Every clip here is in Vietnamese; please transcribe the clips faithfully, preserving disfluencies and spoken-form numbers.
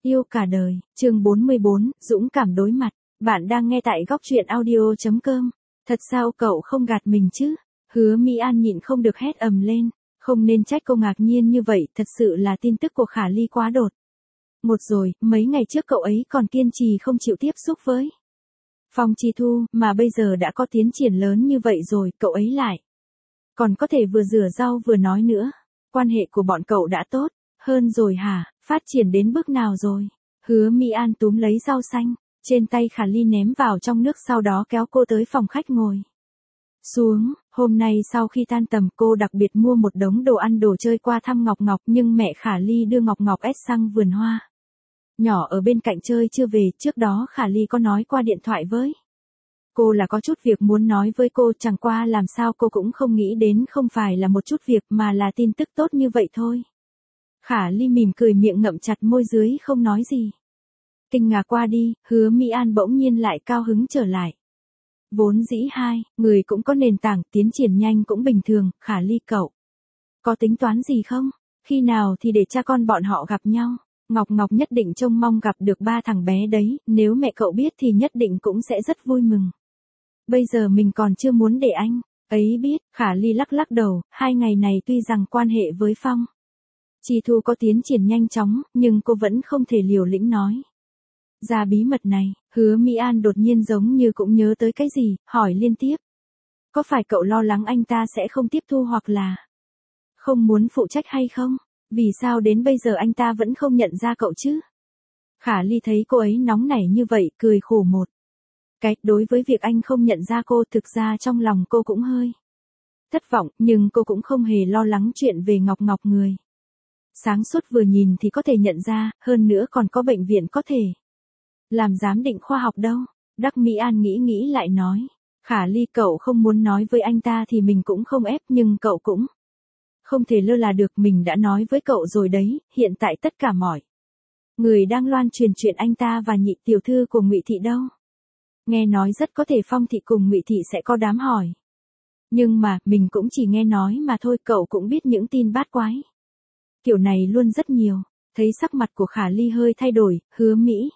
Yêu cả đời, chương bốn mươi bốn, dũng cảm đối mặt. Bạn đang nghe tại góc truyện audio chấm com. Thật sao cậu không gạt mình chứ? Hứa Mỹ An nhịn không được hét ầm lên. Không nên trách cô ngạc nhiên như vậy, thật sự là tin tức của Khả Ly quá đột. Một rồi, mấy ngày trước cậu ấy còn kiên trì không chịu tiếp xúc với Phong Chi Thu, mà bây giờ đã có tiến triển lớn như vậy rồi, cậu ấy lại còn có thể vừa rửa rau vừa nói nữa. Quan hệ của bọn cậu đã tốt hơn rồi hả? Phát triển đến bước nào rồi? Hứa Mỹ An túm lấy rau xanh trên tay Khả Ly ném vào trong nước, sau đó kéo cô tới phòng khách ngồi xuống. Hôm nay sau khi tan tầm, cô đặc biệt mua một đống đồ ăn đồ chơi qua thăm Ngọc Ngọc, nhưng mẹ Khả Ly đưa Ngọc Ngọc ép sang vườn hoa nhỏ ở bên cạnh chơi chưa về. Trước đó Khả Ly có nói qua điện thoại với cô là có chút việc muốn nói với cô, chẳng qua làm sao cô cũng không nghĩ đến không phải là một chút việc mà là tin tức tốt như vậy thôi. Khả Ly mỉm cười, miệng ngậm chặt môi dưới không nói gì. Kinh ngạc qua đi, Hứa Mỹ An bỗng nhiên lại cao hứng trở lại. Vốn dĩ hai người cũng có nền tảng, tiến triển nhanh cũng bình thường. Khả Ly, cậu có tính toán gì không? Khi nào thì để cha con bọn họ gặp nhau? Ngọc Ngọc nhất định trông mong gặp được ba thằng bé đấy, nếu mẹ cậu biết thì nhất định cũng sẽ rất vui mừng. Bây giờ mình còn chưa muốn để anh ấy biết. Khả Ly lắc lắc đầu, hai ngày này tuy rằng quan hệ với Phong Chi Thu có tiến triển nhanh chóng, nhưng cô vẫn không thể liều lĩnh nói ra bí mật này. Hứa Mỹ An đột nhiên giống như cũng nhớ tới cái gì, hỏi liên tiếp. Có phải cậu lo lắng anh ta sẽ không tiếp thu hoặc là không muốn phụ trách hay không? Vì sao đến bây giờ anh ta vẫn không nhận ra cậu chứ? Khả Ly thấy cô ấy nóng nảy như vậy, cười khổ một cái. Đối với việc anh không nhận ra cô, thực ra trong lòng cô cũng hơi thất vọng, nhưng cô cũng không hề lo lắng chuyện về Ngọc Ngọc. Người sáng suốt vừa nhìn thì có thể nhận ra, hơn nữa còn có bệnh viện có thể làm giám định khoa học đâu. Đắc Mỹ An nghĩ nghĩ lại nói. Khả Ly, cậu không muốn nói với anh ta thì mình cũng không ép, nhưng cậu cũng không thể lơ là được. Mình đã nói với cậu rồi đấy, hiện tại tất cả mọi người đang loan truyền chuyện anh ta và nhị tiểu thư của Ngụy Thị đâu. Nghe nói rất có thể Phong Thị cùng Ngụy Thị sẽ có đám hỏi. Nhưng mà, mình cũng chỉ nghe nói mà thôi, cậu cũng biết những tin bát quái kiểu này luôn rất nhiều. Thấy sắc mặt của Khả Ly hơi thay đổi, Hứa Mỹ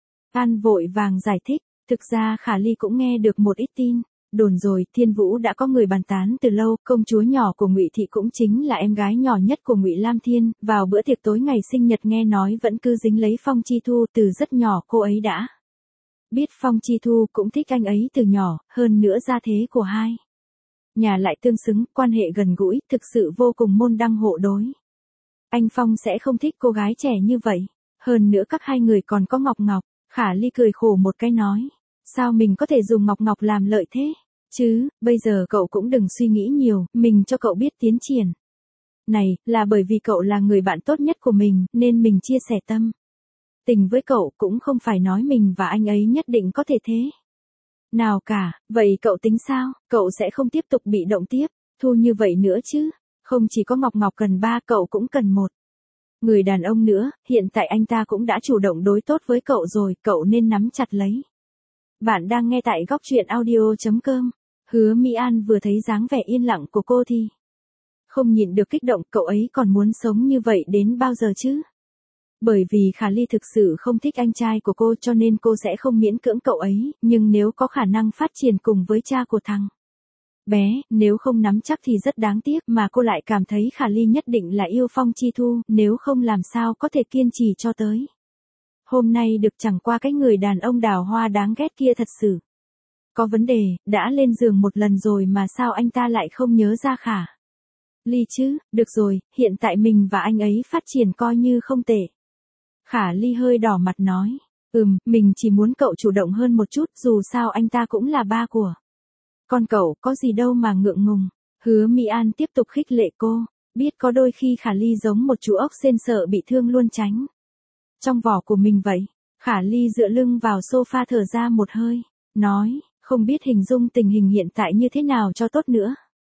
An vội vàng giải thích. Thực ra Khả Ly cũng nghe được một ít tin đồn rồi. Thiên Vũ đã có người bàn tán từ lâu. Công chúa nhỏ của Ngụy Thị cũng chính là em gái nhỏ nhất của Ngụy Lam Thiên, vào bữa tiệc tối ngày sinh nhật nghe nói vẫn cứ dính lấy Phong Chi Thu. Từ rất nhỏ cô ấy đã biết Phong Chi Thu, cũng thích anh ấy từ nhỏ, hơn nữa gia thế của hai nhà lại tương xứng, quan hệ gần gũi, thực sự vô cùng môn đăng hộ đối. Anh Phong sẽ không thích cô gái trẻ như vậy. Hơn nữa các hai người còn có Ngọc Ngọc. Khả Ly cười khổ một cái nói. Sao mình có thể dùng Ngọc Ngọc làm lợi thế chứ? Bây giờ cậu cũng đừng suy nghĩ nhiều, mình cho cậu biết tiến triển này là bởi vì cậu là người bạn tốt nhất của mình, nên mình chia sẻ tâm tình với cậu, cũng không phải nói mình và anh ấy nhất định có thể thế nào cả. Vậy cậu tính sao? Cậu sẽ không tiếp tục bị động tiếp thu như vậy nữa chứ? Không chỉ có Ngọc Ngọc cần ba, cậu cũng cần một người đàn ông nữa. Hiện tại anh ta cũng đã chủ động đối tốt với cậu rồi, cậu nên nắm chặt lấy. Bạn đang nghe tại góc truyện audio chấm com. Hứa Mỹ An vừa thấy dáng vẻ yên lặng của cô thì không nhịn được kích động. Cậu ấy còn muốn sống như vậy đến bao giờ chứ? Bởi vì Khả Ly thực sự không thích anh trai của cô, cho nên cô sẽ không miễn cưỡng cậu ấy, nhưng nếu có khả năng phát triển cùng với cha của thằng bé, nếu không nắm chắc thì rất đáng tiếc. Mà cô lại cảm thấy Khả Ly nhất định là yêu Phong Chi Thu, nếu không làm sao có thể kiên trì cho tới hôm nay được. Chẳng qua cái người đàn ông đào hoa đáng ghét kia thật sự có vấn đề, đã lên giường một lần rồi mà sao anh ta lại không nhớ ra Khả Ly chứ? Được rồi, hiện tại mình và anh ấy phát triển coi như không tệ. Khả Ly hơi đỏ mặt nói. Ừm, mình chỉ muốn cậu chủ động hơn một chút, dù sao anh ta cũng là ba của con cậu, có gì đâu mà ngượng ngùng. Hứa Mỹ An tiếp tục khích lệ cô. Biết có đôi khi Khả Ly giống một chú ốc sên sợ bị thương luôn tránh trong vỏ của mình vậy. Khả Ly dựa lưng vào sofa thở ra một hơi, nói, không biết hình dung tình hình hiện tại như thế nào cho tốt nữa.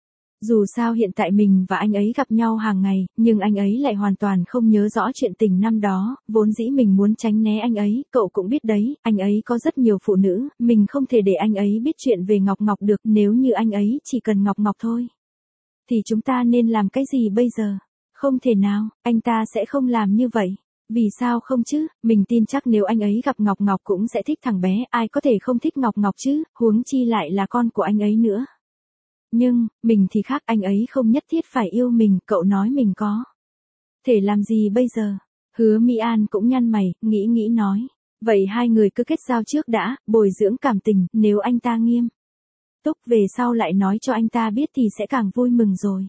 Dù sao hiện tại mình và anh ấy gặp nhau hàng ngày, nhưng anh ấy lại hoàn toàn không nhớ rõ chuyện tình năm đó. Vốn dĩ mình muốn tránh né anh ấy, cậu cũng biết đấy, anh ấy có rất nhiều phụ nữ, mình không thể để anh ấy biết chuyện về Ngọc Ngọc được. Nếu như anh ấy chỉ cần Ngọc Ngọc thôi, thì chúng ta nên làm cái gì bây giờ? Không thể nào, anh ta sẽ không làm như vậy. Vì sao không chứ, mình tin chắc nếu anh ấy gặp Ngọc Ngọc cũng sẽ thích thằng bé, ai có thể không thích Ngọc Ngọc chứ, huống chi lại là con của anh ấy nữa. Nhưng, mình thì khác, anh ấy không nhất thiết phải yêu mình, cậu nói mình có thể làm gì bây giờ? Hứa Mỹ An cũng nhăn mày, nghĩ nghĩ nói. Vậy hai người cứ kết giao trước đã, bồi dưỡng cảm tình, nếu anh ta nghiêm túc về sau lại nói cho anh ta biết thì sẽ càng vui mừng rồi.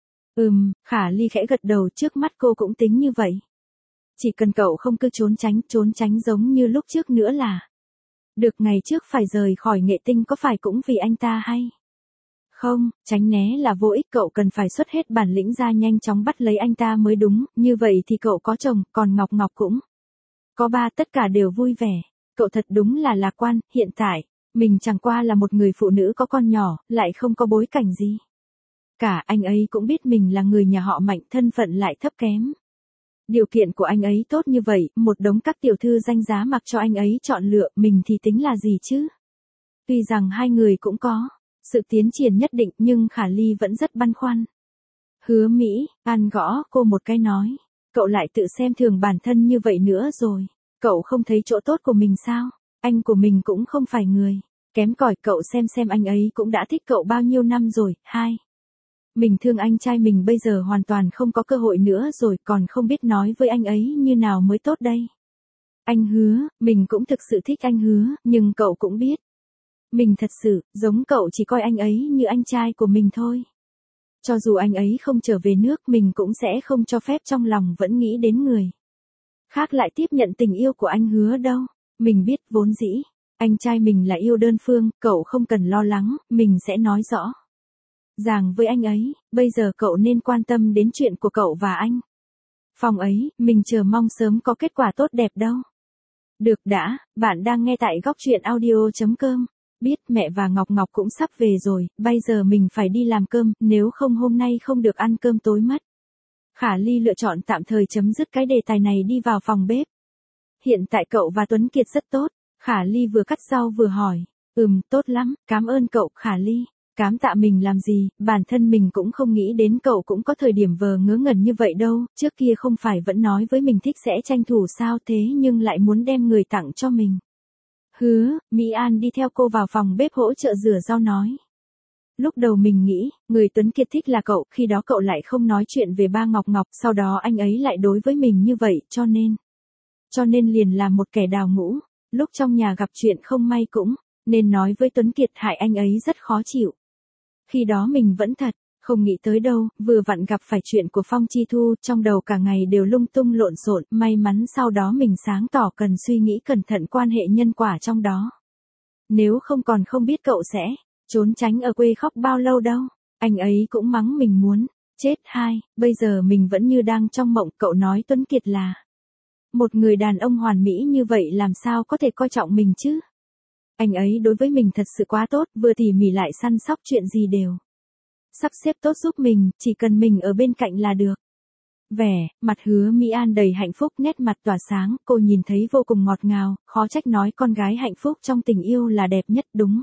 Ừm, Khả Ly khẽ gật đầu, trước mắt cô cũng tính như vậy. Chỉ cần cậu không cứ trốn tránh, trốn tránh giống như lúc trước nữa là được. Ngày trước phải rời khỏi Nghệ Tinh có phải cũng vì anh ta hay không? Tránh né là vô ích, cậu cần phải xuất hết bản lĩnh ra nhanh chóng bắt lấy anh ta mới đúng, như vậy thì cậu có chồng, còn Ngọc Ngọc cũng có ba, tất cả đều vui vẻ. Cậu thật đúng là lạc quan, hiện tại, mình chẳng qua là một người phụ nữ có con nhỏ, lại không có bối cảnh gì. Cả anh ấy cũng biết mình là người nhà họ Mạnh, thân phận lại thấp kém. Điều kiện của anh ấy tốt như vậy, một đống các tiểu thư danh giá mặc cho anh ấy chọn lựa, mình thì tính là gì chứ? Tuy rằng hai người cũng có sự tiến triển nhất định nhưng Khả Ly vẫn rất băn khoăn. Hứa Mỹ An gõ cô một cái nói. Cậu lại tự xem thường bản thân như vậy nữa rồi. Cậu không thấy chỗ tốt của mình sao? Anh của mình cũng không phải người kém cỏi, cậu xem xem anh ấy cũng đã thích cậu bao nhiêu năm rồi. Hai, mình thương anh trai mình bây giờ hoàn toàn không có cơ hội nữa rồi, còn không biết nói với anh ấy như nào mới tốt đây. Anh Hứa, mình cũng thực sự thích anh Hứa, nhưng cậu cũng biết. Mình thật sự, giống cậu chỉ coi anh ấy như anh trai của mình thôi. Cho dù anh ấy không trở về nước mình cũng sẽ không cho phép trong lòng vẫn nghĩ đến người khác lại tiếp nhận tình yêu của anh Hứa đâu. Mình biết vốn dĩ, anh trai mình là yêu đơn phương, cậu không cần lo lắng, mình sẽ nói rõ ràng với anh ấy, bây giờ cậu nên quan tâm đến chuyện của cậu và anh Phong ấy, mình chờ mong sớm có kết quả tốt đẹp đâu. Được đã, bạn đang nghe tại góc truyện audio.com. Biết mẹ và Ngọc Ngọc cũng sắp về rồi, bây giờ mình phải đi làm cơm, nếu không hôm nay không được ăn cơm tối mất. Khả Ly lựa chọn tạm thời chấm dứt cái đề tài này, đi vào phòng bếp. Hiện tại cậu và Tuấn Kiệt rất tốt. Khả Ly vừa cắt rau vừa hỏi. Ừm, tốt lắm, cảm ơn cậu. Khả Ly, cám tạ mình làm gì, bản thân mình cũng không nghĩ đến cậu cũng có thời điểm vờ ngớ ngẩn như vậy đâu, trước kia không phải vẫn nói với mình thích sẽ tranh thủ sao, thế nhưng lại muốn đem người tặng cho mình. Hứa, Mỹ An đi theo cô vào phòng bếp hỗ trợ rửa rau nói. Lúc đầu mình nghĩ, người Tuấn Kiệt thích là cậu, khi đó cậu lại không nói chuyện về ba Ngọc Ngọc, sau đó anh ấy lại đối với mình như vậy, cho nên, cho nên liền là một kẻ đào ngũ, lúc trong nhà gặp chuyện không may cũng, nên nói với Tuấn Kiệt hại anh ấy rất khó chịu. Khi đó mình vẫn thật, không nghĩ tới đâu, vừa vặn gặp phải chuyện của Phong Chi Thu, trong đầu cả ngày đều lung tung lộn xộn, may mắn sau đó mình sáng tỏ cần suy nghĩ cẩn thận quan hệ nhân quả trong đó. Nếu không còn không biết cậu sẽ trốn tránh ở quê khóc bao lâu đâu, anh ấy cũng mắng mình muốn chết. Hai, bây giờ mình vẫn như đang trong mộng, cậu nói Tuấn Kiệt là một người đàn ông hoàn mỹ như vậy làm sao có thể coi trọng mình chứ? Anh ấy đối với mình thật sự quá tốt, vừa tỉ mỉ lại săn sóc, chuyện gì đều sắp xếp tốt giúp mình, chỉ cần mình ở bên cạnh là được. Vẻ mặt Hứa Mỹ An đầy hạnh phúc, nét mặt tỏa sáng, cô nhìn thấy vô cùng ngọt ngào, khó trách nói con gái hạnh phúc trong tình yêu là đẹp nhất, đúng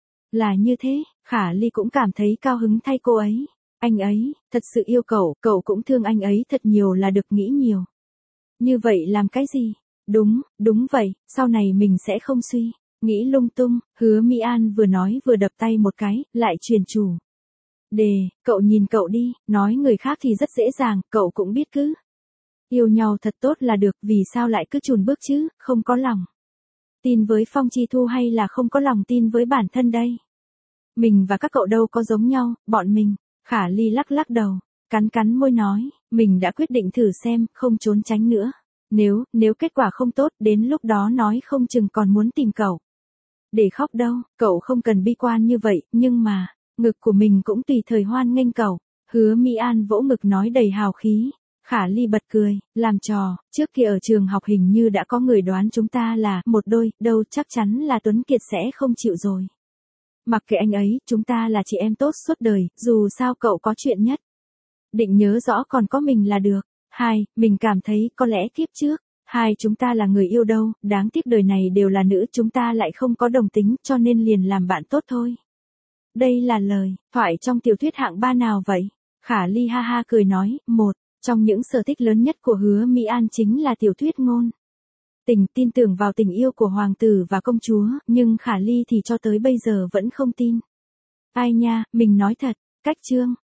là như thế. Khả Ly cũng cảm thấy cao hứng thay cô ấy. Anh ấy thật sự yêu cậu, cậu cũng thương anh ấy thật nhiều là được, nghĩ nhiều như vậy làm cái gì? Đúng, đúng vậy, sau này mình sẽ không suy nghĩ lung tung. Hứa Mỹ An vừa nói vừa đập tay một cái, lại truyền chủ đề. Cậu nhìn cậu đi, nói người khác thì rất dễ dàng, cậu cũng biết cứ yêu nhau thật tốt là được, vì sao lại cứ chùn bước chứ, không có lòng tin với Phong Chi Thu hay là không có lòng tin với bản thân đây? Mình và các cậu đâu có giống nhau, bọn mình. Khả Ly lắc lắc đầu, cắn cắn môi nói, mình đã quyết định thử xem, không trốn tránh nữa. Nếu, nếu kết quả không tốt, đến lúc đó nói không chừng còn muốn tìm cậu để khóc đâu. Cậu không cần bi quan như vậy, nhưng mà ngực của mình cũng tùy thời hoan nghênh cậu. Hứa Mỹ An vỗ ngực nói đầy hào khí. Khả Ly bật cười, làm trò, trước kia ở trường học hình như đã có người đoán chúng ta là một đôi, đâu chắc chắn là Tuấn Kiệt sẽ không chịu rồi. Mặc kệ anh ấy, chúng ta là chị em tốt suốt đời, dù sao cậu có chuyện nhất định nhớ rõ còn có mình là được. Hai, mình cảm thấy có lẽ kiếp trước, hai chúng ta là người yêu đâu, đáng tiếc đời này đều là nữ, chúng ta lại không có đồng tính, cho nên liền làm bạn tốt thôi. Đây là lời thoại trong tiểu thuyết hạng ba nào vậy? Khả Ly ha ha cười nói, một Trong những sở thích lớn nhất của Hứa Mỹ An chính là tiểu thuyết ngôn tình, tin tưởng vào tình yêu của hoàng tử và công chúa, nhưng Khả Ly thì cho tới bây giờ vẫn không tin. Ai nha, mình nói thật, cách chương